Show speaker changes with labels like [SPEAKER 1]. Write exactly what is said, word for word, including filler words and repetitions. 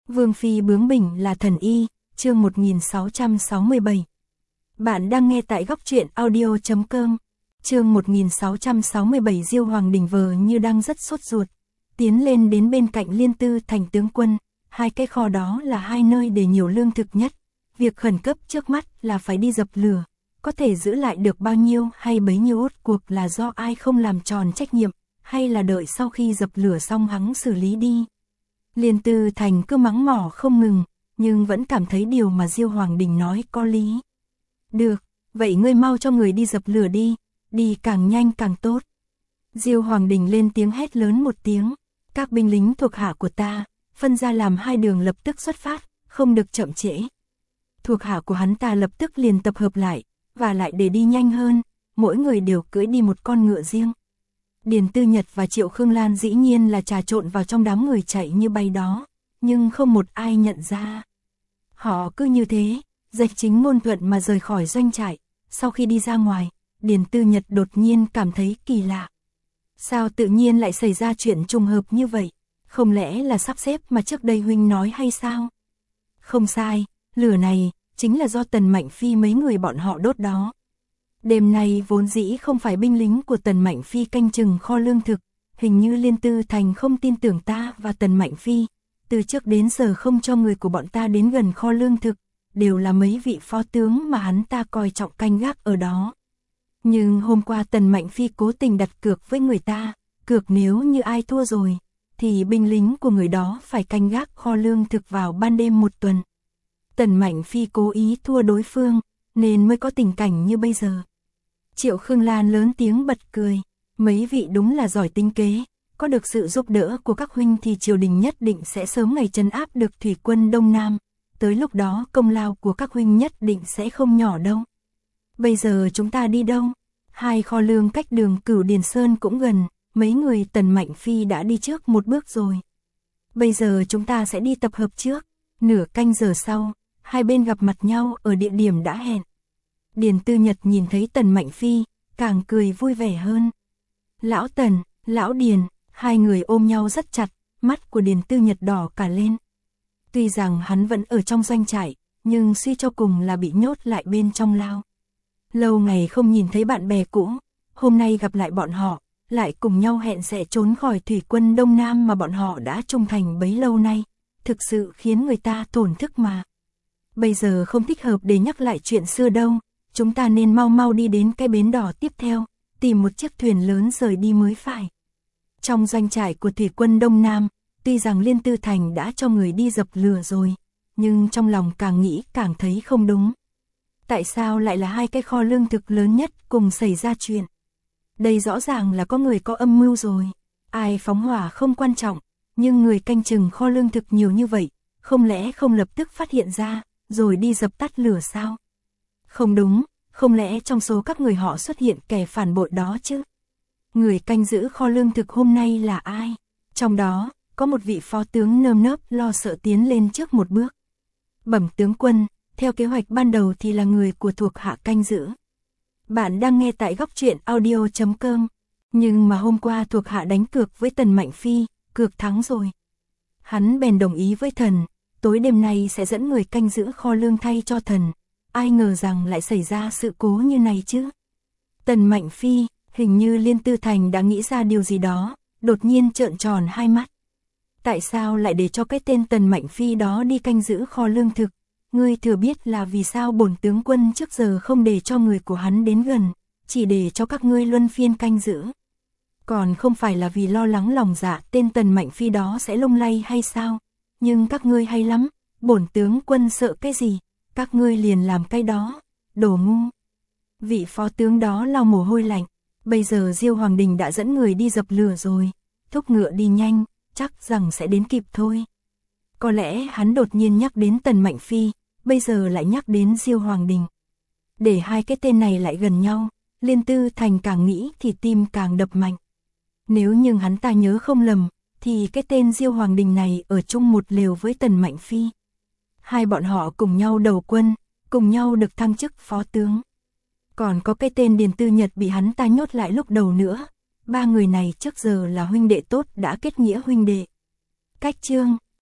[SPEAKER 1] Vương phi bướng bỉnh là thần y, chương một nghìn sáu trăm sáu mươi bảy. Bạn đang nghe tại góc truyện audio chấm com. Chương một nghìn sáu trăm sáu mươi bảy. Diêu Hoàng Đình vờ như đang rất sốt ruột, tiến lên đến bên cạnh Liên Tư Thành tướng quân, hai cái kho đó là hai nơi để nhiều lương thực nhất, việc khẩn cấp trước mắt là phải đi dập lửa, có thể giữ lại được bao nhiêu hay bấy nhiêu rốt cuộc là do ai không làm tròn trách nhiệm, hay là đợi sau khi dập lửa xong hắn xử lý đi. Liên Tư Thành cứ mắng mỏ không ngừng, nhưng vẫn cảm thấy điều mà Diêu Hoàng Đình nói có lý. Được, vậy ngươi mau cho người đi dập lửa đi, đi càng nhanh càng tốt. Diêu Hoàng Đình lên tiếng hét lớn một tiếng, các binh lính thuộc hạ của ta, phân ra làm hai đường lập tức xuất phát, không được chậm trễ. Thuộc hạ của hắn ta lập tức liền tập hợp lại, và lại để đi nhanh hơn, mỗi người đều cưỡi đi một con ngựa riêng. Điền Tư Nhật và Triệu Khương Lan dĩ nhiên là trà trộn vào trong đám người chạy như bay đó, nhưng không một ai nhận ra. Họ cứ như thế, dạch chính ngôn thuận mà rời khỏi doanh trại. Sau khi đi ra ngoài, Điền Tư Nhật đột nhiên cảm thấy kỳ lạ. Sao tự nhiên lại xảy ra chuyện trùng hợp như vậy? Không lẽ là sắp xếp mà trước đây huynh nói hay sao? Không sai, lửa này chính là do Tần Mạnh Phi mấy người bọn họ đốt đó. Đêm nay vốn dĩ không phải binh lính của Tần Mạnh Phi canh chừng kho lương thực, hình như Liên Tư Thành không tin tưởng ta và Tần Mạnh Phi, từ trước đến giờ không cho người của bọn ta đến gần kho lương thực, đều là mấy vị phó tướng mà hắn ta coi trọng canh gác ở đó. Nhưng hôm qua Tần Mạnh Phi cố tình đặt cược với người ta, cược nếu như ai thua rồi, thì binh lính của người đó phải canh gác kho lương thực vào ban đêm một tuần. Tần Mạnh Phi cố ý thua đối phương, nên mới có tình cảnh như bây giờ. Triệu Khương Lan lớn tiếng bật cười, mấy vị đúng là giỏi tính kế, có được sự giúp đỡ của các huynh thì triều đình nhất định sẽ sớm ngày trấn áp được thủy quân Đông Nam, tới lúc đó công lao của các huynh nhất định sẽ không nhỏ đâu. Bây giờ chúng ta đi đâu? Hai kho lương cách đường Cửu Điền Sơn cũng gần, mấy người Tần Mạnh Phi đã đi trước một bước rồi. Bây giờ chúng ta sẽ đi tập hợp trước, nửa canh giờ sau, hai bên gặp mặt nhau ở địa điểm đã hẹn. Điền Tư Nhật nhìn thấy Tần Mạnh Phi, càng cười vui vẻ hơn. Lão Tần, Lão Điền, hai người ôm nhau rất chặt, mắt của Điền Tư Nhật đỏ cả lên. Tuy rằng hắn vẫn ở trong doanh trại, nhưng suy cho cùng là bị nhốt lại bên trong lao. Lâu ngày không nhìn thấy bạn bè cũ, hôm nay gặp lại bọn họ, lại cùng nhau hẹn sẽ trốn khỏi thủy quân Đông Nam mà bọn họ đã trung thành bấy lâu nay, thực sự khiến người ta thổn thức mà. Bây giờ không thích hợp để nhắc lại chuyện xưa đâu, chúng ta nên mau mau đi đến cái bến đỏ tiếp theo, tìm một chiếc thuyền lớn rời đi mới phải. Trong doanh trại của thủy quân Đông Nam, tuy rằng Liên Tư Thành đã cho người đi dập lửa rồi, nhưng trong lòng càng nghĩ càng thấy không đúng. Tại sao lại là hai cái kho lương thực lớn nhất cùng xảy ra chuyện? Đây rõ ràng là có người có âm mưu rồi. Ai phóng hỏa không quan trọng, nhưng người canh chừng kho lương thực nhiều như vậy, không lẽ không lập tức phát hiện ra, rồi đi dập tắt lửa sao? Không đúng, không lẽ trong số các người họ xuất hiện kẻ phản bội đó chứ? Người canh giữ kho lương thực hôm nay là ai? Trong đó, có một vị phó tướng nơm nớp lo sợ tiến lên trước một bước. Bẩm tướng quân, theo kế hoạch ban đầu thì là người của thuộc hạ canh giữ. Bạn đang nghe tại góc truyện audio chấm com. Nhưng mà hôm qua thuộc hạ đánh cược với Tần Mạnh Phi, cược thắng rồi. Hắn bèn đồng ý với thần, tối đêm nay sẽ dẫn người canh giữ kho lương thay cho thần. Ai ngờ rằng lại xảy ra sự cố như này chứ? Tần Mạnh Phi, hình như Liên Tư Thành đã nghĩ ra điều gì đó, đột nhiên trợn tròn hai mắt. Tại sao lại để cho cái tên Tần Mạnh Phi đó đi canh giữ kho lương thực? Ngươi thừa biết là vì sao bổn tướng quân trước giờ không để cho người của hắn đến gần, chỉ để cho các ngươi luân phiên canh giữ. Còn không phải là vì lo lắng lòng dạ tên Tần Mạnh Phi đó sẽ lung lay hay sao? Nhưng các ngươi hay lắm, bổn tướng quân sợ cái gì? Các ngươi liền làm cái đó, đồ ngu. Vị phó tướng đó lau mồ hôi lạnh, bây giờ Diêu Hoàng Đình đã dẫn người đi dập lửa rồi, thúc ngựa đi nhanh, chắc rằng sẽ đến kịp thôi. Có lẽ hắn đột nhiên nhắc đến Tần Mạnh Phi, bây giờ lại nhắc đến Diêu Hoàng Đình. Để hai cái tên này lại gần nhau, Liên Tư Thành càng nghĩ thì tim càng đập mạnh. Nếu như hắn ta nhớ không lầm, thì cái tên Diêu Hoàng Đình này ở chung một lều với Tần Mạnh Phi. Hai bọn họ cùng nhau đầu quân, cùng nhau được thăng chức phó tướng. Còn có cái tên Điền Tư Nhật bị hắn ta nhốt lại lúc đầu nữa. Ba người này trước giờ là huynh đệ tốt đã kết nghĩa huynh đệ. Cách chương